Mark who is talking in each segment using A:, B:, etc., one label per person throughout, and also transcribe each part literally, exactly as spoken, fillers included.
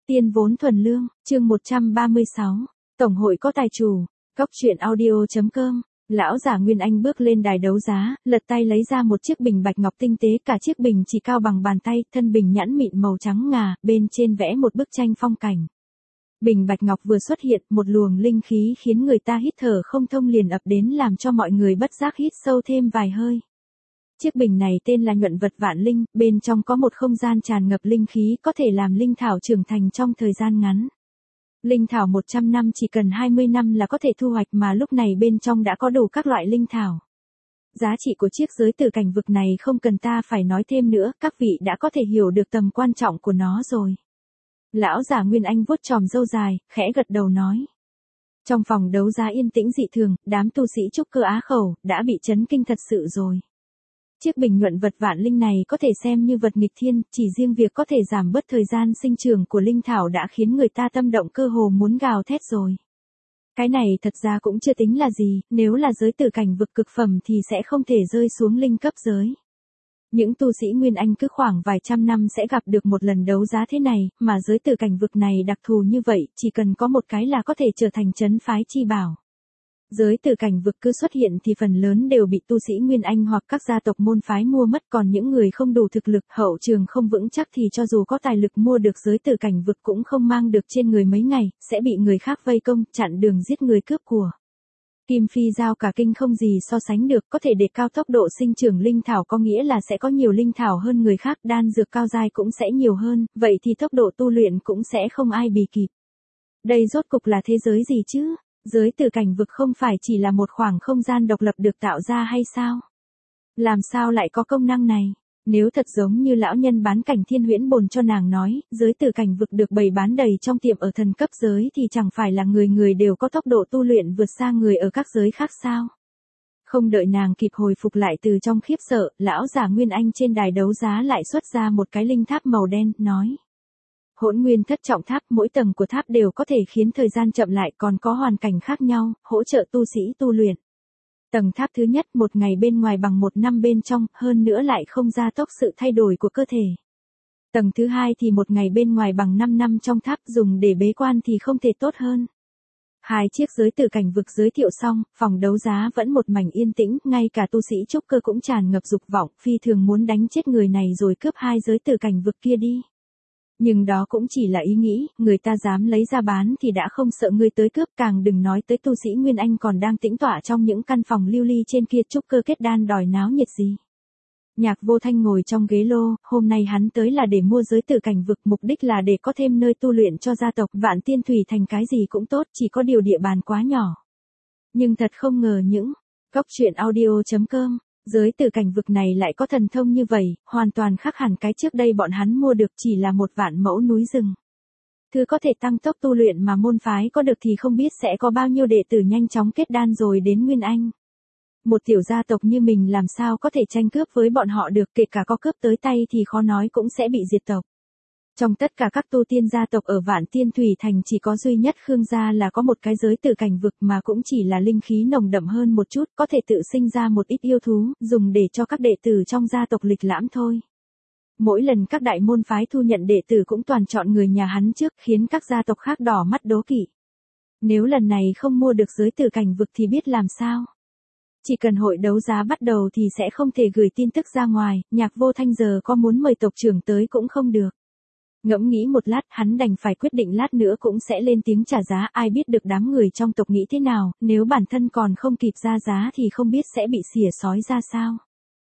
A: Tiên vốn thuần lương, chương một trăm ba mươi sáu, Tổng hội có tài chủ, Cóc truyện audio.com. Lão giả Nguyên Anh bước lên đài đấu giá, lật tay lấy ra một chiếc bình bạch ngọc tinh tế, cả chiếc bình chỉ cao bằng bàn tay, thân bình nhẵn mịn màu trắng ngà, bên trên vẽ một bức tranh phong cảnh. Bình bạch ngọc vừa xuất hiện, một luồng linh khí khiến người ta hít thở không thông liền ập đến, làm cho mọi người bất giác hít sâu thêm vài hơi. Chiếc bình này tên là Nhuận Vật Vạn Linh, bên trong có một không gian tràn ngập linh khí, có thể làm linh thảo trưởng thành trong thời gian ngắn. Linh thảo một trăm năm chỉ cần hai mươi năm là có thể thu hoạch, mà lúc này bên trong đã có đủ các loại linh thảo. Giá trị của chiếc giới tử cảnh vực này không cần ta phải nói thêm nữa, các vị đã có thể hiểu được tầm quan trọng của nó rồi. Lão giả Nguyên Anh vuốt chòm râu dài, khẽ gật đầu nói. Trong phòng đấu giá yên tĩnh dị thường, đám tu sĩ trúc cơ á khẩu đã bị chấn kinh thật sự rồi. Chiếc bình Nhuận Vật Vạn Linh này có thể xem như vật nghịch thiên, chỉ riêng việc có thể giảm bớt thời gian sinh trưởng của linh thảo đã khiến người ta tâm động cơ hồ muốn gào thét rồi. Cái này thật ra cũng chưa tính là gì, nếu là giới tử cảnh vực cực phẩm thì sẽ không thể rơi xuống linh cấp giới. Những tu sĩ Nguyên Anh cứ khoảng vài trăm năm sẽ gặp được một lần đấu giá thế này, mà giới tử cảnh vực này đặc thù như vậy, chỉ cần có một cái là có thể trở thành trấn phái chi bảo. Giới tử cảnh vực cứ xuất hiện thì phần lớn đều bị tu sĩ Nguyên Anh hoặc các gia tộc môn phái mua mất, còn những người không đủ thực lực, hậu trường không vững chắc thì cho dù có tài lực mua được giới tử cảnh vực cũng không mang được trên người mấy ngày, sẽ bị người khác vây công, chặn đường giết người cướp của. Kim Phi Giao cả kinh không gì so sánh được, có thể đề cao tốc độ sinh trưởng linh thảo có nghĩa là sẽ có nhiều linh thảo hơn người khác, đan dược cao giai cũng sẽ nhiều hơn, vậy thì tốc độ tu luyện cũng sẽ không ai bì kịp. Đây rốt cục là thế giới gì chứ? Giới tử cảnh vực không phải chỉ là một khoảng không gian độc lập được tạo ra hay sao? Làm sao lại có công năng này? Nếu thật giống như lão nhân bán cảnh Thiên Huyễn Bồn cho nàng nói, giới tử cảnh vực được bày bán đầy trong tiệm ở thần cấp giới thì chẳng phải là người người đều có tốc độ tu luyện vượt xa người ở các giới khác sao? Không đợi nàng kịp hồi phục lại từ trong khiếp sợ, lão giả Nguyên Anh trên đài đấu giá lại xuất ra một cái linh tháp màu đen, nói. Hỗn nguyên thất trọng tháp, mỗi tầng của tháp đều có thể khiến thời gian chậm lại, còn có hoàn cảnh khác nhau, hỗ trợ tu sĩ tu luyện. Tầng tháp thứ nhất một ngày bên ngoài bằng một năm bên trong, hơn nữa lại không gia tốc sự thay đổi của cơ thể. Tầng thứ hai thì một ngày bên ngoài bằng năm năm trong tháp, dùng để bế quan thì không thể tốt hơn. Hai chiếc giới tử cảnh vực giới thiệu xong, phòng đấu giá vẫn một mảnh yên tĩnh, ngay cả tu sĩ trúc cơ cũng tràn ngập dục vọng, phi thường muốn đánh chết người này rồi cướp hai giới tử cảnh vực kia đi. Nhưng đó cũng chỉ là ý nghĩ, người ta dám lấy ra bán thì đã không sợ người tới cướp, càng đừng nói tới tu sĩ Nguyên Anh còn đang tĩnh tọa trong những căn phòng lưu ly trên kia trúc cơ kết đan đòi náo nhiệt gì. Nhạc Vô Thanh ngồi trong ghế lô, hôm nay hắn tới là để mua giới tử cảnh vực, mục đích là để có thêm nơi tu luyện cho gia tộc. Vạn Tiên Thủy Thành cái gì cũng tốt, chỉ có điều địa bàn quá nhỏ. Nhưng thật không ngờ những Cóc truyện audio.com, giới tử cảnh vực này lại có thần thông như vậy, hoàn toàn khác hẳn cái trước đây bọn hắn mua được chỉ là một vạn mẫu núi rừng. Thứ có thể tăng tốc tu luyện mà môn phái có được thì không biết sẽ có bao nhiêu đệ tử nhanh chóng kết đan rồi đến Nguyên Anh. Một tiểu gia tộc như mình làm sao có thể tranh cướp với bọn họ được, kể cả có cướp tới tay thì khó nói cũng sẽ bị diệt tộc. Trong tất cả các tu tiên gia tộc ở Vạn Tiên Thủy Thành chỉ có duy nhất Khương gia là có một cái giới tử cảnh vực, mà cũng chỉ là linh khí nồng đậm hơn một chút, có thể tự sinh ra một ít yêu thú, dùng để cho các đệ tử trong gia tộc lịch lãm thôi. Mỗi lần các đại môn phái thu nhận đệ tử cũng toàn chọn người nhà hắn trước, khiến các gia tộc khác đỏ mắt đố kỵ. Nếu lần này không mua được giới tử cảnh vực thì biết làm sao? Chỉ cần hội đấu giá bắt đầu thì sẽ không thể gửi tin tức ra ngoài, Nhạc Vô Thanh giờ có muốn mời tộc trưởng tới cũng không được. Ngẫm nghĩ một lát, hắn đành phải quyết định lát nữa cũng sẽ lên tiếng trả giá, ai biết được đám người trong tộc nghĩ thế nào, nếu bản thân còn không kịp ra giá thì không biết sẽ bị xỉa sói ra sao.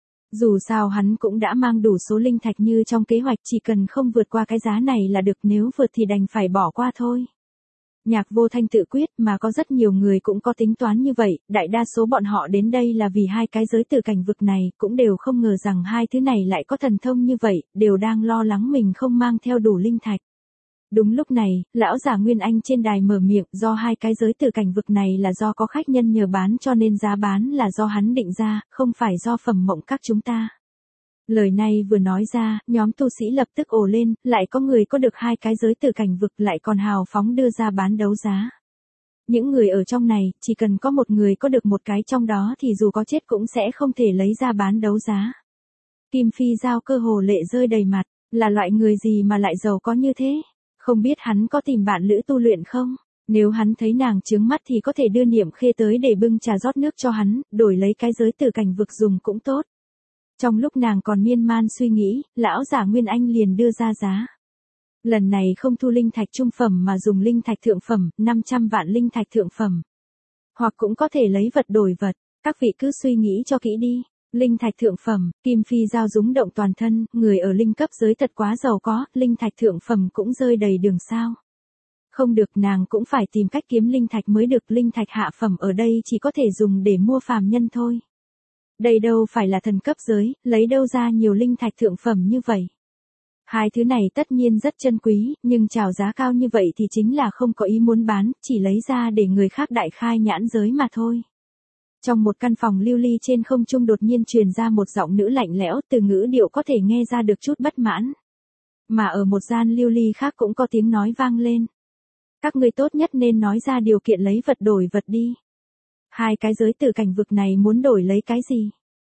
A: Dù sao hắn cũng đã mang đủ số linh thạch như trong kế hoạch, chỉ cần không vượt qua cái giá này là được, nếu vượt thì đành phải bỏ qua thôi. Nhạc Vô Thanh tự quyết, mà có rất nhiều người cũng có tính toán như vậy, đại đa số bọn họ đến đây là vì hai cái giới tử cảnh vực này, cũng đều không ngờ rằng hai thứ này lại có thần thông như vậy, đều đang lo lắng mình không mang theo đủ linh thạch. Đúng lúc này, lão giả Nguyên Anh trên đài mở miệng, do hai cái giới tử cảnh vực này là do có khách nhân nhờ bán cho nên giá bán là do hắn định ra, không phải do phẩm mộng các chúng ta. Lời này vừa nói ra, nhóm tu sĩ lập tức ồ lên, lại có người có được hai cái giới tử cảnh vực lại còn hào phóng đưa ra bán đấu giá. Những người ở trong này, chỉ cần có một người có được một cái trong đó thì dù có chết cũng sẽ không thể lấy ra bán đấu giá. Kim Phi Giao cơ hồ lệ rơi đầy mặt, là loại người gì mà lại giàu có như thế? Không biết hắn có tìm bạn lữ tu luyện không? Nếu hắn thấy nàng chướng mắt thì có thể đưa Niệm Khê tới để bưng trà rót nước cho hắn, đổi lấy cái giới tử cảnh vực dùng cũng tốt. Trong lúc nàng còn miên man suy nghĩ, lão giả Nguyên Anh liền đưa ra giá. Lần này không thu linh thạch trung phẩm mà dùng linh thạch thượng phẩm, năm trăm vạn linh thạch thượng phẩm. Hoặc cũng có thể lấy vật đổi vật, các vị cứ suy nghĩ cho kỹ đi. Linh thạch thượng phẩm, kim phi giao rúng động toàn thân, người ở linh cấp giới thật quá giàu có, linh thạch thượng phẩm cũng rơi đầy đường sao. Không được, nàng cũng phải tìm cách kiếm linh thạch mới được, linh thạch hạ phẩm ở đây chỉ có thể dùng để mua phàm nhân thôi. Đây đâu phải là thần cấp giới, lấy đâu ra nhiều linh thạch thượng phẩm như vậy. Hai thứ này tất nhiên rất chân quý, nhưng chào giá cao như vậy thì chính là không có ý muốn bán, chỉ lấy ra để người khác đại khai nhãn giới mà thôi. Trong một căn phòng lưu ly trên không trung đột nhiên truyền ra một giọng nữ lạnh lẽo, từ ngữ điệu có thể nghe ra được chút bất mãn. Mà ở một gian lưu ly khác cũng có tiếng nói vang lên. Các ngươi tốt nhất nên nói ra điều kiện lấy vật đổi vật đi. Hai cái giới tử cảnh vực này muốn đổi lấy cái gì?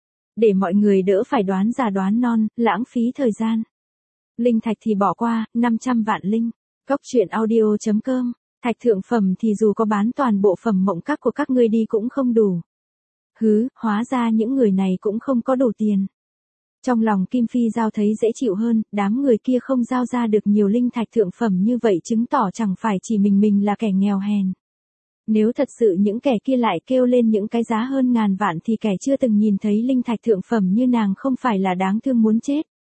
A: Để mọi người đỡ phải đoán già đoán non, lãng phí thời gian. Linh thạch thì bỏ qua, năm trăm vạn linh. Cốc truyện audio chấm com. Thạch thượng phẩm thì dù có bán toàn bộ phẩm mộng các của các ngươi đi cũng không đủ. Hứ, hóa ra những người này cũng không có đủ tiền. Trong lòng Kim Phi Giao thấy dễ chịu hơn, đám người kia không giao ra được nhiều linh thạch thượng phẩm như vậy chứng tỏ chẳng phải chỉ mình mình là kẻ nghèo hèn. Nếu thật sự những kẻ kia lại kêu lên những cái giá hơn ngàn vạn thì kẻ chưa từng nhìn thấy linh thạch thượng phẩm như nàng không phải là đáng thương muốn chết.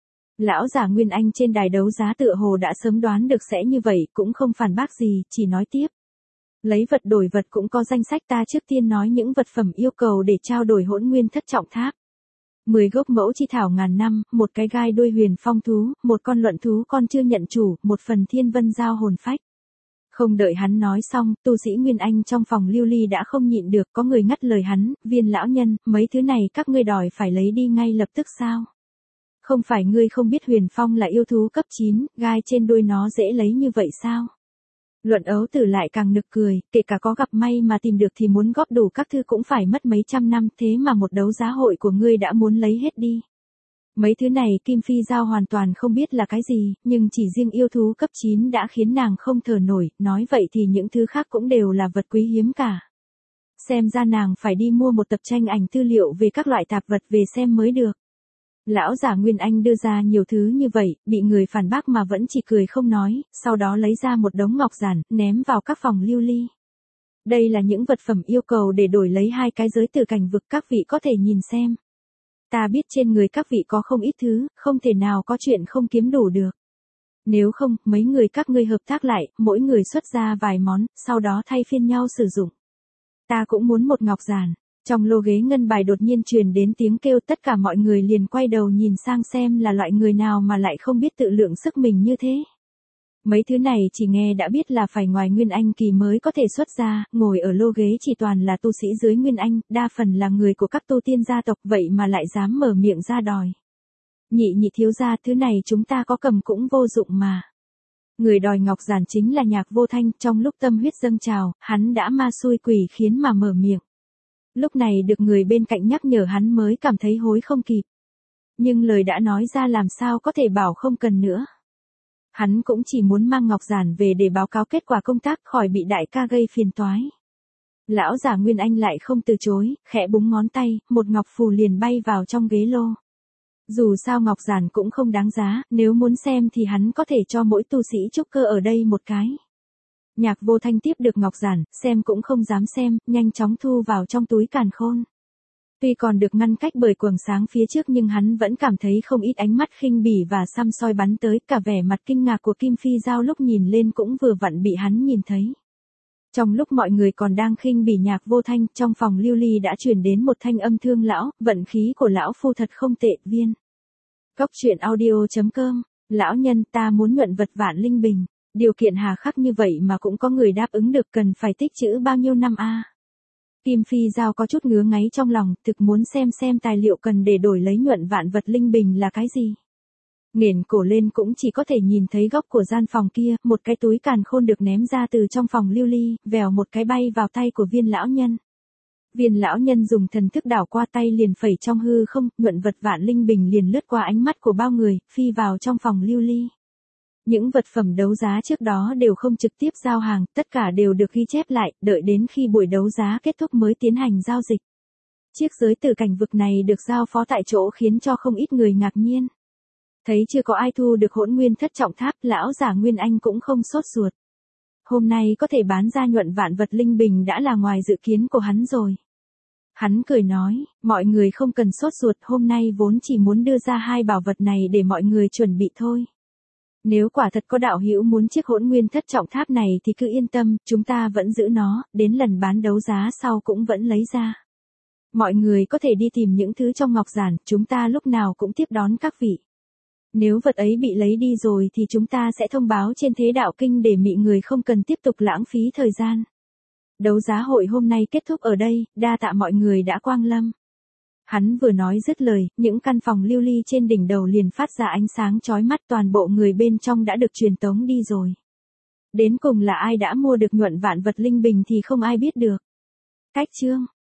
A: Lão giả Nguyên Anh trên đài đấu giá tựa hồ đã sớm đoán được sẽ như vậy, cũng không phản bác gì, chỉ nói tiếp. Lấy vật đổi vật cũng có danh sách, ta trước tiên nói những vật phẩm yêu cầu để trao đổi Hỗn Nguyên Thất Trọng Tháp. mười gốc mẫu chi thảo ngàn năm, một cái gai đuôi huyền phong thú, một con luận thú con chưa nhận chủ, một phần thiên vân giao hồn phách. Không đợi hắn nói xong, tu sĩ Nguyên Anh trong phòng lưu ly đã không nhịn được, có người ngắt lời hắn, Viên lão nhân, mấy thứ này các ngươi đòi phải lấy đi ngay lập tức sao? Không phải ngươi không biết huyền phong là yêu thú cấp chín, gai trên đuôi nó dễ lấy như vậy sao? Luận ấu tử lại càng nực cười, kể cả có gặp may mà tìm được thì muốn góp đủ các thư cũng phải mất mấy trăm năm, thế mà một đấu giá hội của ngươi đã muốn lấy hết đi. Mấy thứ này Kim Phi Giao hoàn toàn không biết là cái gì, nhưng chỉ riêng yêu thú cấp chín đã khiến nàng không thở nổi, nói vậy thì những thứ khác cũng đều là vật quý hiếm cả. Xem ra nàng phải đi mua một tập tranh ảnh tư liệu về các loại tạp vật về xem mới được. Lão giả Nguyên Anh đưa ra nhiều thứ như vậy, bị người phản bác mà vẫn chỉ cười không nói, sau đó lấy ra một đống ngọc giản, ném vào các phòng lưu ly. Đây là những vật phẩm yêu cầu để đổi lấy hai cái giới tử cảnh vực, các vị có thể nhìn xem. Ta biết trên người các vị có không ít thứ, không thể nào có chuyện không kiếm đủ được. Nếu không, mấy người các ngươi hợp tác lại, mỗi người xuất ra vài món, sau đó thay phiên nhau sử dụng. Ta cũng muốn một ngọc giản. Trong lô ghế ngân bài đột nhiên truyền đến tiếng kêu, tất cả mọi người liền quay đầu nhìn sang xem là loại người nào mà lại không biết tự lượng sức mình như thế. Mấy thứ này chỉ nghe đã biết là phải ngoài Nguyên Anh kỳ mới có thể xuất ra, ngồi ở lô ghế chỉ toàn là tu sĩ dưới Nguyên Anh, đa phần là người của các tu tiên gia tộc, vậy mà lại dám mở miệng ra đòi. Nhị nhị thiếu gia, thứ này chúng ta có cầm cũng vô dụng mà. Người đòi ngọc giản chính là Nhạc Vô Thanh, trong lúc tâm huyết dâng trào, hắn đã ma xui quỷ khiến mà mở miệng. Lúc này được người bên cạnh nhắc nhở hắn mới cảm thấy hối không kịp. Nhưng lời đã nói ra làm sao có thể bảo không cần nữa. Hắn cũng chỉ muốn mang ngọc giản về để báo cáo kết quả công tác, khỏi bị đại ca gây phiền toái. Lão giả Nguyên Anh lại không từ chối, khẽ búng ngón tay, một ngọc phù liền bay vào trong ghế lô. Dù sao ngọc giản cũng không đáng giá, nếu muốn xem thì hắn có thể cho mỗi tu sĩ trúc cơ ở đây một cái. Nhạc Vô Thanh tiếp được ngọc giản, xem cũng không dám xem, nhanh chóng thu vào trong túi càn khôn. Tuy còn được ngăn cách bởi quầng sáng phía trước nhưng hắn vẫn cảm thấy không ít ánh mắt khinh bỉ và săm soi bắn tới, cả vẻ mặt kinh ngạc của Kim Phi Giao lúc nhìn lên cũng vừa vặn bị hắn nhìn thấy. Trong lúc mọi người còn đang khinh bỉ Nhạc Vô Thanh, trong phòng lưu ly đã truyền đến một thanh âm thương lão, vận khí của lão phu thật không tệ, Viên. Cốc truyện audio chấm com, lão nhân, ta muốn nhuận vật vạn linh bình. Điều kiện hà khắc như vậy mà cũng có người đáp ứng được, cần phải tích trữ bao nhiêu năm a? À? Kim Phi Giao có chút ngứa ngáy trong lòng, thực muốn xem xem tài liệu cần để đổi lấy nhuận vạn vật linh bình là cái gì. Nghển cổ lên cũng chỉ có thể nhìn thấy góc của gian phòng kia, một cái túi càn khôn được ném ra từ trong phòng lưu ly, vèo một cái bay vào tay của Viên lão nhân. Viên lão nhân dùng thần thức đảo qua tay liền phẩy trong hư không, nhuận vật vạn linh bình liền lướt qua ánh mắt của bao người, phi vào trong phòng lưu ly. Những vật phẩm đấu giá trước đó đều không trực tiếp giao hàng, tất cả đều được ghi chép lại, đợi đến khi buổi đấu giá kết thúc mới tiến hành giao dịch. Chiếc giới từ cảnh vực này được giao phó tại chỗ khiến cho không ít người ngạc nhiên. Thấy chưa có ai thu được Hỗn Nguyên Thất Trọng Tháp, lão giả Nguyên Anh cũng không sốt ruột. Hôm nay có thể bán ra nhuận vạn vật linh bình đã là ngoài dự kiến của hắn rồi. Hắn cười nói, mọi người không cần sốt ruột, hôm nay vốn chỉ muốn đưa ra hai bảo vật này để mọi người chuẩn bị thôi. Nếu quả thật có đạo hữu muốn chiếc Hỗn Nguyên Thất Trọng Tháp này thì cứ yên tâm, chúng ta vẫn giữ nó, đến lần bán đấu giá sau cũng vẫn lấy ra. Mọi người có thể đi tìm những thứ trong ngọc giản, chúng ta lúc nào cũng tiếp đón các vị. Nếu vật ấy bị lấy đi rồi thì chúng ta sẽ thông báo trên Thế Đạo Kinh để mị người không cần tiếp tục lãng phí thời gian. Đấu giá hội hôm nay kết thúc ở đây, đa tạ mọi người đã quang lâm. Hắn vừa nói dứt lời, những căn phòng lưu ly trên đỉnh đầu liền phát ra ánh sáng chói mắt, toàn bộ người bên trong đã được truyền tống đi rồi. Đến cùng là ai đã mua được nhuận vạn vật linh bình thì không ai biết được. Cách chương